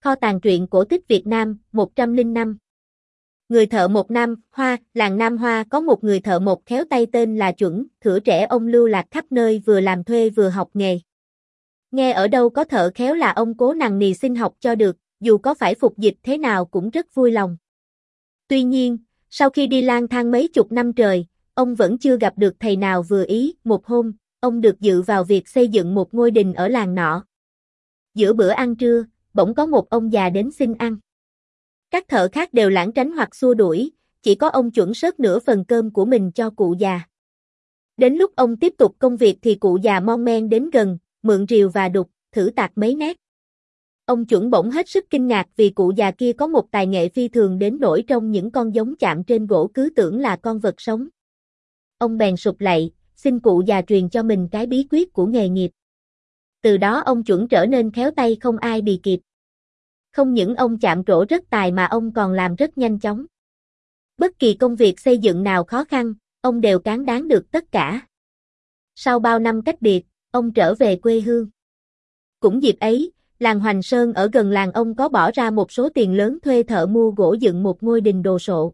Kho tàng truyện cổ tích Việt Nam, 105. Người thợ một Nam Hoa, làng Nam Hoa có một người thợ một khéo tay tên là Chuẩn, thuở trẻ ông lưu lạc khắp nơi vừa làm thuê vừa học nghề. Nghe ở đâu có thợ khéo là ông cố nằng nì xin học cho được, dù có phải phục dịch thế nào cũng rất vui lòng. Tuy nhiên, sau khi đi lang thang mấy chục năm trời, ông vẫn chưa gặp được thầy nào vừa ý. Một hôm, ông được dự vào việc xây dựng một ngôi đình ở làng nọ. Giữa bữa ăn trưa, bỗng có một ông già đến xin ăn. Các thợ khác đều lảng tránh hoặc xua đuổi, chỉ có ông Chuẩn xớt nửa phần cơm của mình cho cụ già. Đến lúc ông tiếp tục công việc thì cụ già mon men đến gần, mượn rìu và đục, thử tạc mấy nét. Ông Chuẩn bỗng hết sức kinh ngạc vì cụ già kia có một tài nghệ phi thường đến nỗi trong những con giống chạm trên gỗ cứ tưởng là con vật sống. Ông bèn sụp lạy, xin cụ già truyền cho mình cái bí quyết của nghề nghiệp. Từ đó ông Chuẩn trở nên khéo tay không ai bì kịp. Không những ông chạm trổ rất tài mà ông còn làm rất nhanh chóng. Bất kỳ công việc xây dựng nào khó khăn, ông đều cán đáng được tất cả. Sau bao năm cách biệt, ông trở về quê hương. Cũng dịp ấy, làng Hoành Sơn ở gần làng ông có bỏ ra một số tiền lớn thuê thợ mua gỗ dựng một ngôi đình đồ sộ.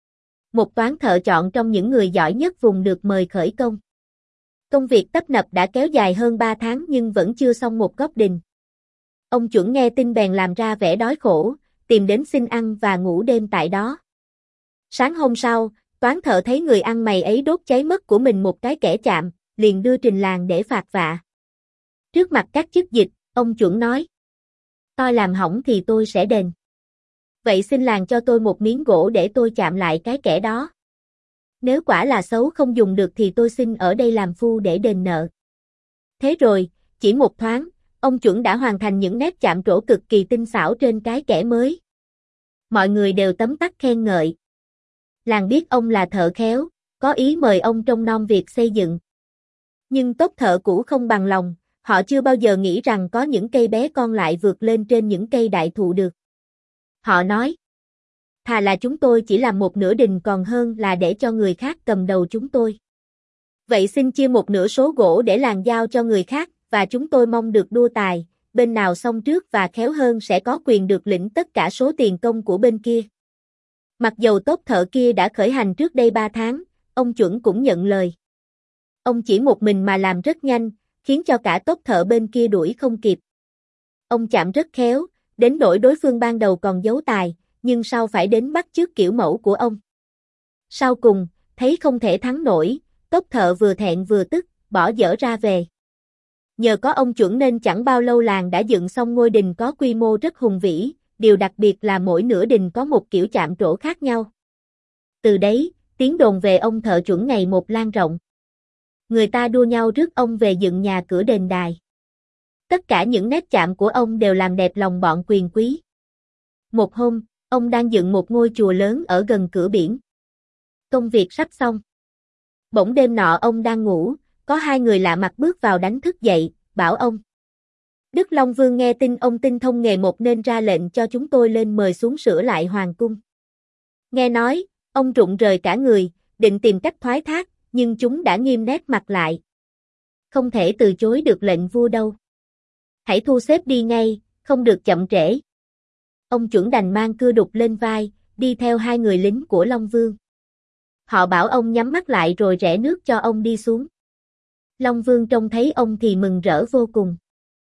Một toán thợ chọn trong những người giỏi nhất vùng được mời khởi công. Công việc tấp nập đã kéo dài hơn 3 tháng nhưng vẫn chưa xong một góc đình. Ông Chuẩn nghe tin bèn làm ra vẻ đói khổ, tìm đến xin ăn và ngủ đêm tại đó. Sáng hôm sau, toán thợ thấy người ăn mày ấy đốt cháy mất của mình một cái kẻ chạm, liền đưa trình làng để phạt vạ. Trước mặt các chức dịch, ông Chuẩn nói: "Tôi làm hỏng thì tôi sẽ đền. Vậy xin làng cho tôi một miếng gỗ để tôi chạm lại cái kẻ đó. Nếu quả là xấu không dùng được thì tôi xin ở đây làm phu để đền nợ." Thế rồi, chỉ một thoáng, ông Chuẩn đã hoàn thành những nét chạm trổ cực kỳ tinh xảo trên cái kẻ mới. Mọi người đều tấm tắc khen ngợi. Làng biết ông là thợ khéo, có ý mời ông trông nom việc xây dựng. Nhưng tốp thợ cũ không bằng lòng, họ chưa bao giờ nghĩ rằng có những cây bé con lại vượt lên trên những cây đại thụ được. Họ nói: "Thà là chúng tôi chỉ làm một nửa đình còn hơn là để cho người khác cầm đầu chúng tôi. Vậy xin chia một nửa số gỗ để làng giao cho người khác, và chúng tôi mong được đua tài, bên nào xong trước và khéo hơn sẽ có quyền được lĩnh tất cả số tiền công của bên kia." Mặc dầu tốp thợ kia đã khởi hành trước đây 3 tháng, ông Chuẩn cũng nhận lời. Ông chỉ một mình mà làm rất nhanh, khiến cho cả tốp thợ bên kia đuổi không kịp. Ông chạm rất khéo, đến nỗi đối phương ban đầu còn giấu tài, nhưng sau phải đến bắt chước kiểu mẫu của ông. Sau cùng, thấy không thể thắng nổi, tốp thợ vừa thẹn vừa tức, bỏ dở ra về. Nhờ có ông Chuẩn nên chẳng bao lâu làng đã dựng xong ngôi đình có quy mô rất hùng vĩ, điều đặc biệt là mỗi nửa đình có một kiểu chạm trổ khác nhau. Từ đấy, tiếng đồn về ông thợ Chuẩn ngày một lan rộng. Người ta đua nhau rước ông về dựng nhà cửa đền đài. Tất cả những nét chạm của ông đều làm đẹp lòng bọn quyền quý. Một hôm, ông đang dựng một ngôi chùa lớn ở gần cửa biển. Công việc sắp xong. Bỗng đêm nọ ông đang ngủ, có hai người lạ mặt bước vào đánh thức dậy, bảo ông: "Đức Long Vương nghe tin ông tinh thông nghề một nên ra lệnh cho chúng tôi lên mời xuống sửa lại hoàng cung." Nghe nói, ông rụng rời cả người, định tìm cách thoái thác, nhưng chúng đã nghiêm nét mặt lại. "Không thể từ chối được lệnh vua đâu. Hãy thu xếp đi ngay, không được chậm trễ." Ông Chuẩn đành mang cưa đục lên vai, đi theo hai người lính của Long Vương. Họ bảo ông nhắm mắt lại rồi rẽ nước cho ông đi xuống. Long Vương trông thấy ông thì mừng rỡ vô cùng.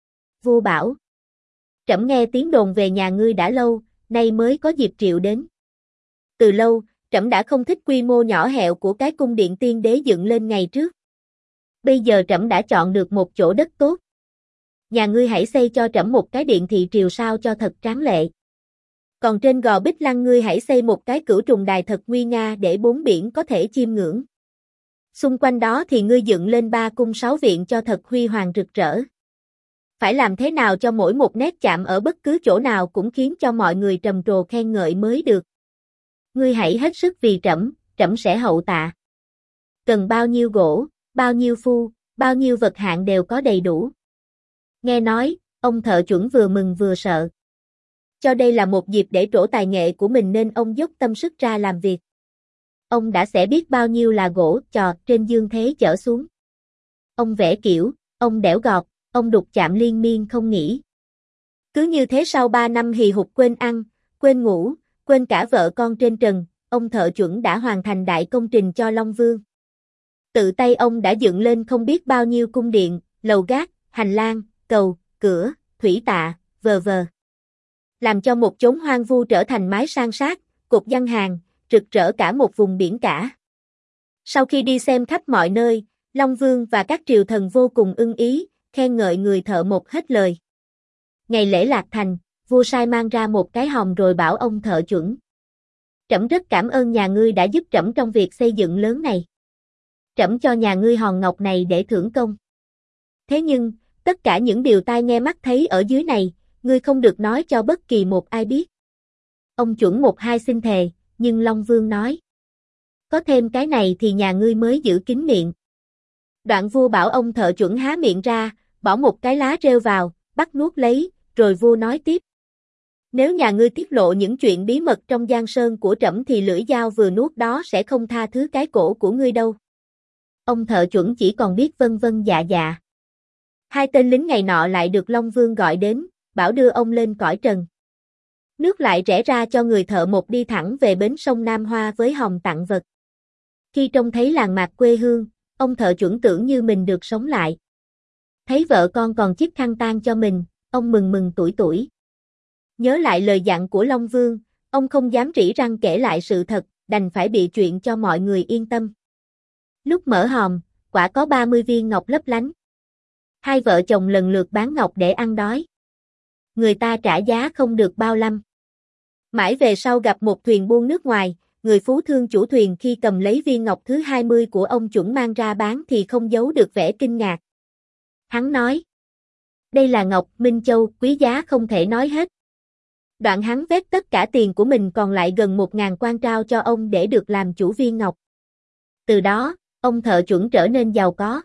Vua bảo: "Trẫm nghe tiếng đồn về nhà ngươi đã lâu, nay mới có dịp triệu đến. Từ lâu, trẫm đã không thích quy mô nhỏ hẹp của cái cung điện tiên đế dựng lên ngày trước. Bây giờ trẫm đã chọn được một chỗ đất tốt. Nhà ngươi hãy xây cho trẫm một cái điện thị triều sao cho thật tráng lệ. Còn trên gò Bích Lăng ngươi hãy xây một cái cửu trùng đài thật nguy nga để bốn biển có thể chiêm ngưỡng. Xung quanh đó thì ngươi dựng lên 3 cung 6 viện cho thật huy hoàng rực rỡ. Phải làm thế nào cho mỗi một nét chạm ở bất cứ chỗ nào cũng khiến cho mọi người trầm trồ khen ngợi mới được. Ngươi hãy hết sức vì trẫm, trẫm sẽ hậu tạ. Cần bao nhiêu gỗ, bao nhiêu phu, bao nhiêu vật hạn đều có đầy đủ." Nghe nói, ông thợ Chuẩn vừa mừng vừa sợ. Cho đây là một dịp để trổ tài nghệ của mình nên ông dốc tâm sức ra làm việc. Ông đã xẻ biết bao nhiêu là gỗ chò trên dương thế chở xuống. Ông vẽ kiểu, ông đẽo gọt, ông đục chạm liên miên không nghỉ. Cứ như thế sau 3 năm hì hục quên ăn, quên ngủ, quên cả vợ con trên trần, ông thợ chuẩn đã hoàn thành đại công trình cho Long Vương. Tự tay ông đã dựng lên không biết bao nhiêu cung điện, lầu gác, hành lang, cầu, cửa, thủy tạ, v.v. Làm cho một chốn hoang vu trở thành mái san sát, cột văn hàng, rực rỡ cả một vùng biển cả. Sau khi đi xem khắp mọi nơi, Long Vương và các triều thần vô cùng ưng ý, khen ngợi người thợ mộc hết lời. Ngày lễ lạc thành, vua sai mang ra một cái hòm rồi bảo ông thợ chuẩn. Trẫm rất cảm ơn nhà ngươi đã giúp trẫm trong việc xây dựng lớn này. Trẫm cho nhà ngươi hòn ngọc này để thưởng công. Thế nhưng, tất cả những điều tai nghe mắt thấy ở dưới này, ngươi không được nói cho bất kỳ một ai biết. Ông chuẩn một hai xin thề, nhưng Long Vương nói. Có thêm cái này thì nhà ngươi mới giữ kín miệng. Đoạn vua bảo ông thợ chuẩn há miệng ra, bỏ một cái lá rêu vào, bắt nuốt lấy, rồi vua nói tiếp. Nếu nhà ngươi tiết lộ những chuyện bí mật trong giang sơn của trẫm thì lưỡi dao vừa nuốt đó sẽ không tha thứ cái cổ của ngươi đâu. Ông thợ chuẩn chỉ còn biết vân vân dạ dạ. Hai tên lính ngày nọ lại được Long Vương gọi đến, bảo đưa ông lên cõi trần. Nước lại rẽ ra cho người thợ mộc đi thẳng về bến sông Nam Hoa với hòm tặng vật. Khi trông thấy làng mạc quê hương, ông thợ chuẩn tưởng như mình được sống lại. Thấy vợ con còn chiếc khăn tang cho mình, ông mừng mừng tuổi tuổi. Nhớ lại lời dặn của Long Vương, ông không dám rỉ răng kể lại sự thật, đành phải bịa chuyện cho mọi người yên tâm. Lúc mở hòm, quả có 30 viên ngọc lấp lánh. Hai vợ chồng lần lượt bán ngọc để ăn đói. Người ta trả giá không được bao lâm. Mãi về sau gặp một thuyền buôn nước ngoài, người phú thương chủ thuyền khi cầm lấy viên ngọc thứ 20 của ông chuẩn mang ra bán thì không giấu được vẻ kinh ngạc. Hắn nói, đây là ngọc Minh Châu, quý giá không thể nói hết. Đoạn hắn vét tất cả tiền của mình còn lại gần 1.000 quan trao cho ông để được làm chủ viên ngọc. Từ đó, ông thợ chuẩn trở nên giàu có.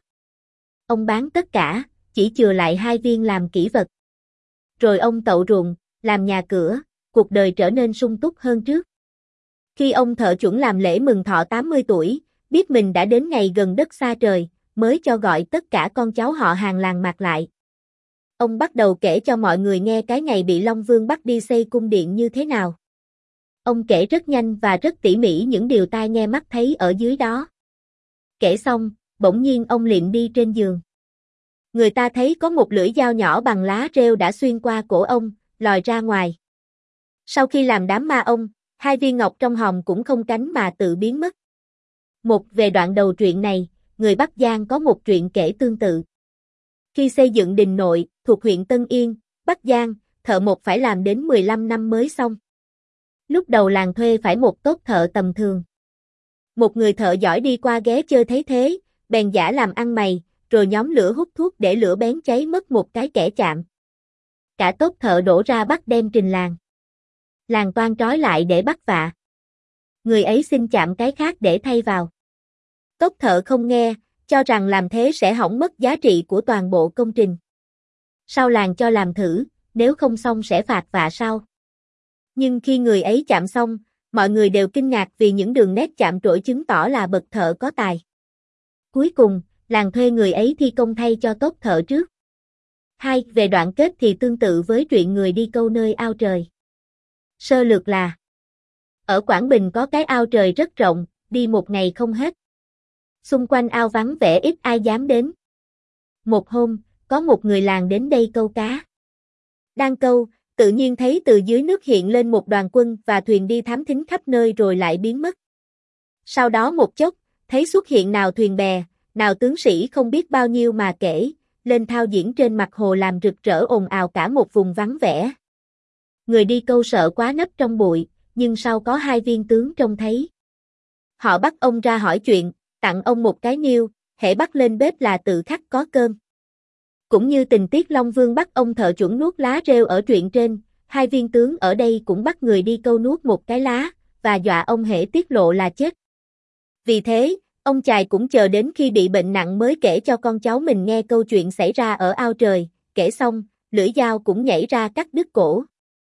Ông bán tất cả, chỉ chừa lại 2 viên làm kỷ vật. Rồi ông tậu ruộng, làm nhà cửa, cuộc đời trở nên sung túc hơn trước. Khi ông thợ chuẩn làm lễ mừng thọ 80 tuổi, biết mình đã đến ngày gần đất xa trời, mới cho gọi tất cả con cháu họ hàng làng mạc lại. Ông bắt đầu kể cho mọi người nghe cái ngày bị Long Vương bắt đi xây cung điện như thế nào. Ông kể rất nhanh và rất tỉ mỉ những điều tai nghe mắt thấy ở dưới đó. Kể xong, bỗng nhiên ông liệm đi trên giường. Người ta thấy có một lưỡi dao nhỏ bằng lá rêu đã xuyên qua cổ ông, lòi ra ngoài. Sau khi làm đám ma ông, 2 viên ngọc trong hòm cũng không cánh mà tự biến mất. Một về đoạn đầu truyện này, người Bắc Giang có một truyện kể tương tự. Khi xây dựng đình nội, thuộc huyện Tân Yên, Bắc Giang, thợ mộc phải làm đến 15 năm mới xong. Lúc đầu làng thuê phải một tốt thợ tầm thường. Một người thợ giỏi đi qua ghé chơi thấy thế, bèn giả làm ăn mày, rồi nhóm lửa hút thuốc để lửa bén cháy mất một cái kẻ chạm. Cả tốt thợ đổ ra bắt đem trình làng. Làng toan trói lại để bắt vạ. Người ấy xin chạm cái khác để thay vào. Tốt thợ không nghe, cho rằng làm thế sẽ hỏng mất giá trị của toàn bộ công trình. Sau làng cho làm thử, nếu không xong sẽ phạt vạ sau. Nhưng khi người ấy chạm xong, mọi người đều kinh ngạc vì những đường nét chạm trội chứng tỏ là bậc thợ có tài. Cuối cùng, làng thuê người ấy thi công thay cho tốt thợ trước. 2. Về đoạn kết thì tương tự với chuyện người đi câu nơi ao trời. Sơ lược là ở Quảng Bình có cái ao trời rất rộng, đi một ngày không hết. Xung quanh ao vắng vẻ ít ai dám đến. Một hôm, có một người làng đến đây câu cá. Đang câu, tự nhiên thấy từ dưới nước hiện lên một đoàn quân và thuyền đi thám thính khắp nơi rồi lại biến mất. Sau đó một chốc, thấy xuất hiện nào thuyền bè, nào tướng sĩ không biết bao nhiêu mà kể, lên thao diễn trên mặt hồ làm rực rỡ ồn ào cả một vùng vắng vẻ. Người đi câu sợ quá nấp trong bụi, nhưng sau có 2 viên tướng trông thấy. Họ bắt ông ra hỏi chuyện, tặng ông một cái niêu, hễ bắt lên bếp là tự khắc có cơm. Cũng như tình tiết Long Vương bắt ông thợ chuẩn nuốt lá rêu ở truyện trên, 2 viên tướng ở đây cũng bắt người đi câu nuốt một cái lá, và dọa ông hễ tiết lộ là chết. Vì thế, ông chài cũng chờ đến khi bị bệnh nặng mới kể cho con cháu mình nghe câu chuyện xảy ra ở ao trời, kể xong, lưỡi dao cũng nhảy ra cắt đứt cổ.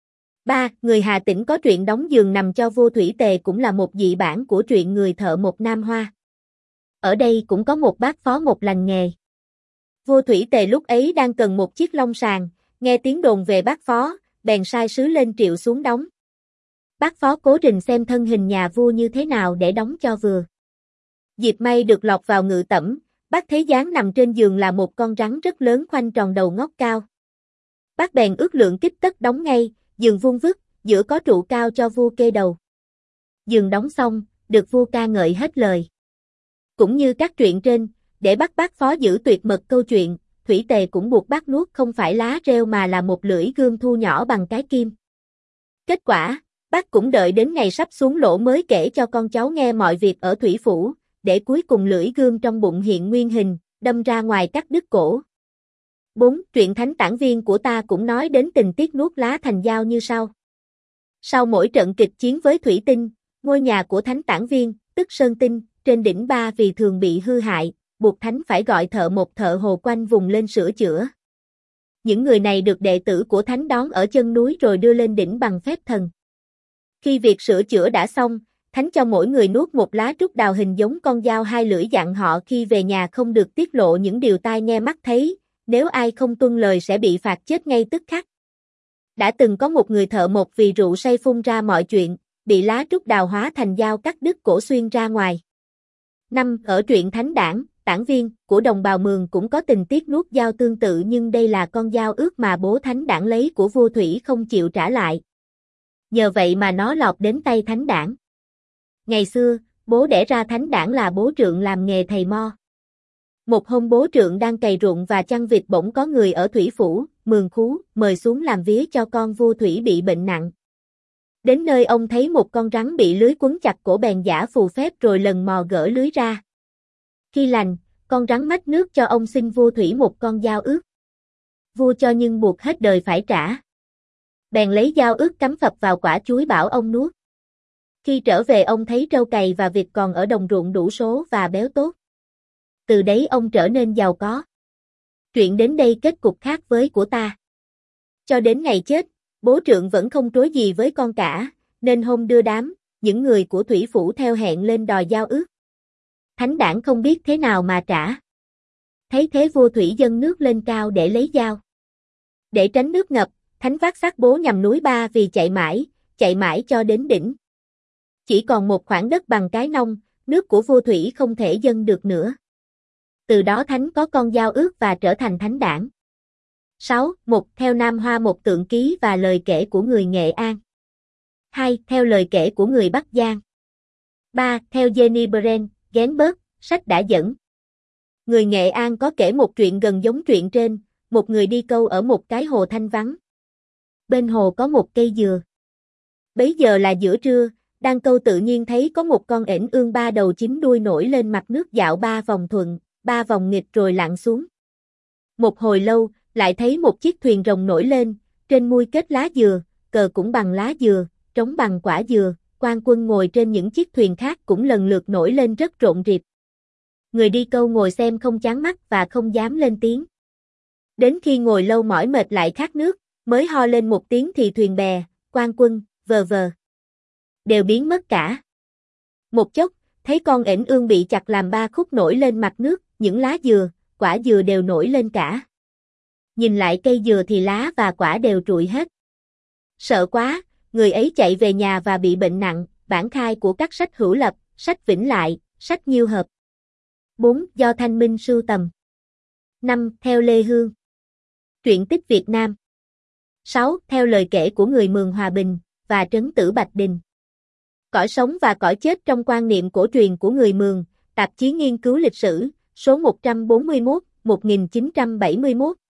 3. Người Hà Tĩnh có truyện đóng giường nằm cho vua Thủy Tề cũng là một dị bản của truyện người thợ mộc Nam Hoa. Ở đây cũng có một bác phó mộc lành nghề. Vua Thủy Tề lúc ấy đang cần một chiếc long sàng, nghe tiếng đồn về bác phó, bèn sai sứ lên triệu xuống đóng. Bác phó cố rình xem thân hình nhà vua như thế nào để đóng cho vừa. Diệp May được lọt vào ngự tẩm, bác thấy dáng nằm trên giường là một con rắn rất lớn khoanh tròn đầu ngóc cao. Bác bèn ước lượng kích tất đóng ngay, giường vuông vức, giữa có trụ cao cho vua kê đầu. Giường đóng xong, được vua ca ngợi hết lời. Cũng như các truyện trên, để bắt bác phó giữ tuyệt mật câu chuyện, Thủy Tề cũng buộc bác nuốt không phải lá rêu mà là một lưỡi gươm thu nhỏ bằng cái kim. Kết quả, bác cũng đợi đến ngày sắp xuống lỗ mới kể cho con cháu nghe mọi việc ở Thủy Phủ, để cuối cùng lưỡi gươm trong bụng hiện nguyên hình, đâm ra ngoài cắt đứt cổ. 4. Truyện Thánh Tản Viên của ta cũng nói đến tình tiết nuốt lá thành dao như sau. Sau mỗi trận kịch chiến với Thủy Tinh, ngôi nhà của Thánh Tản Viên, tức Sơn Tinh, trên đỉnh Ba vì thường bị hư hại, buộc Thánh phải gọi một thợ hồ quanh vùng lên sửa chữa. Những người này được đệ tử của Thánh đón ở chân núi rồi đưa lên đỉnh bằng phép thần. Khi việc sửa chữa đã xong, Thánh cho mỗi người nuốt một lá trúc đào hình giống con dao hai lưỡi, dặn họ khi về nhà không được tiết lộ những điều tai nghe mắt thấy, nếu ai không tuân lời sẽ bị phạt chết ngay tức khắc. Đã từng có một người thợ mộc vì rượu say phun ra mọi chuyện, bị lá trúc đào hóa thành dao cắt đứt cổ xuyên ra ngoài. 5. Ở truyện Thánh Tản Viên của đồng bào Mường cũng có tình tiết nuốt dao tương tự, nhưng đây là con dao ước mà bố Thánh Đản lấy của vua Thủy không chịu trả lại. Nhờ vậy mà nó lọt đến tay Thánh Đản. Ngày xưa, bố đẻ ra Thánh Đản là bố Trượng làm nghề thầy mo. Một hôm bố Trượng đang cày ruộng và chăn vịt, bỗng có người ở Thủy Phủ, Mường Khú, mời xuống làm vía cho con vua Thủy bị bệnh nặng. Đến nơi ông thấy một con rắn bị lưới quấn chặt cổ, bèn giả phù phép rồi lần mò gỡ lưới ra. Khi lành, con rắn mách nước cho ông xin vua Thủy một con dao ước. Vua cho nhưng buộc hết đời phải trả. Bèn lấy dao ước cắm phập vào quả chuối bảo ông nuốt. Khi trở về ông thấy trâu cày và vịt còn ở đồng ruộng đủ số và béo tốt. Từ đấy ông trở nên giàu có. Chuyện đến đây kết cục khác với của ta. Cho đến ngày chết, bố Trượng vẫn không trối gì với con cả, nên hôm đưa đám, những người của Thủy Phủ theo hẹn lên đòi dao ước. Thánh Đản không biết thế nào mà trả. Thấy thế vua Thủy dâng nước lên cao để lấy dao. Để tránh nước ngập, Thánh vác xác bố nhằm núi Ba vì chạy mãi cho đến đỉnh. Chỉ còn một khoảng đất bằng cái nông, nước của vua Thủy không thể dâng được nữa. Từ đó Thánh có con dao ước và trở thành Thánh Đản. 6. Một. Theo Nam Hoa một tượng ký và lời kể của người Nghệ An. 2. Theo lời kể của người Bắc Giang. 3. Theo Jenny Brent, Genberg, sách đã dẫn. Người Nghệ An có kể một chuyện gần giống chuyện trên, một người đi câu ở một cái hồ thanh vắng. Bên hồ có một cây dừa. Bấy giờ là giữa trưa, đang câu tự nhiên thấy có một con ểnh ương ba đầu chín đuôi nổi lên mặt nước dạo 3 vòng thuận, 3 vòng nghịch rồi lặn xuống. Một hồi lâu, lại thấy một chiếc thuyền rồng nổi lên, trên mui kết lá dừa, cờ cũng bằng lá dừa, trống bằng quả dừa, quan quân ngồi trên những chiếc thuyền khác cũng lần lượt nổi lên rất rộn rịp. Người đi câu ngồi xem không chán mắt và không dám lên tiếng. Đến khi ngồi lâu mỏi mệt lại khát nước, mới ho lên một tiếng thì thuyền bè, quan quân, vờ đều biến mất cả. Một chốc, thấy con ểnh ương bị chặt làm 3 khúc nổi lên mặt nước, những lá dừa, quả dừa đều nổi lên cả. Nhìn lại cây dừa thì lá và quả đều trụi hết. Sợ quá, người ấy chạy về nhà và bị bệnh nặng, bản khai của các sách Hữu Lập, sách Vĩnh Lại, sách Nhiêu Hợp. 4. Do Thanh Minh sưu tầm. 5. Theo Lê Hương. Truyện tích Việt Nam. 6. Theo lời kể của người Mường Hòa Bình và Trấn Tử Bạch Đình. Cõi sống và cõi chết trong quan niệm cổ truyền của người Mường, tạp chí nghiên cứu lịch sử, số 141, 1971.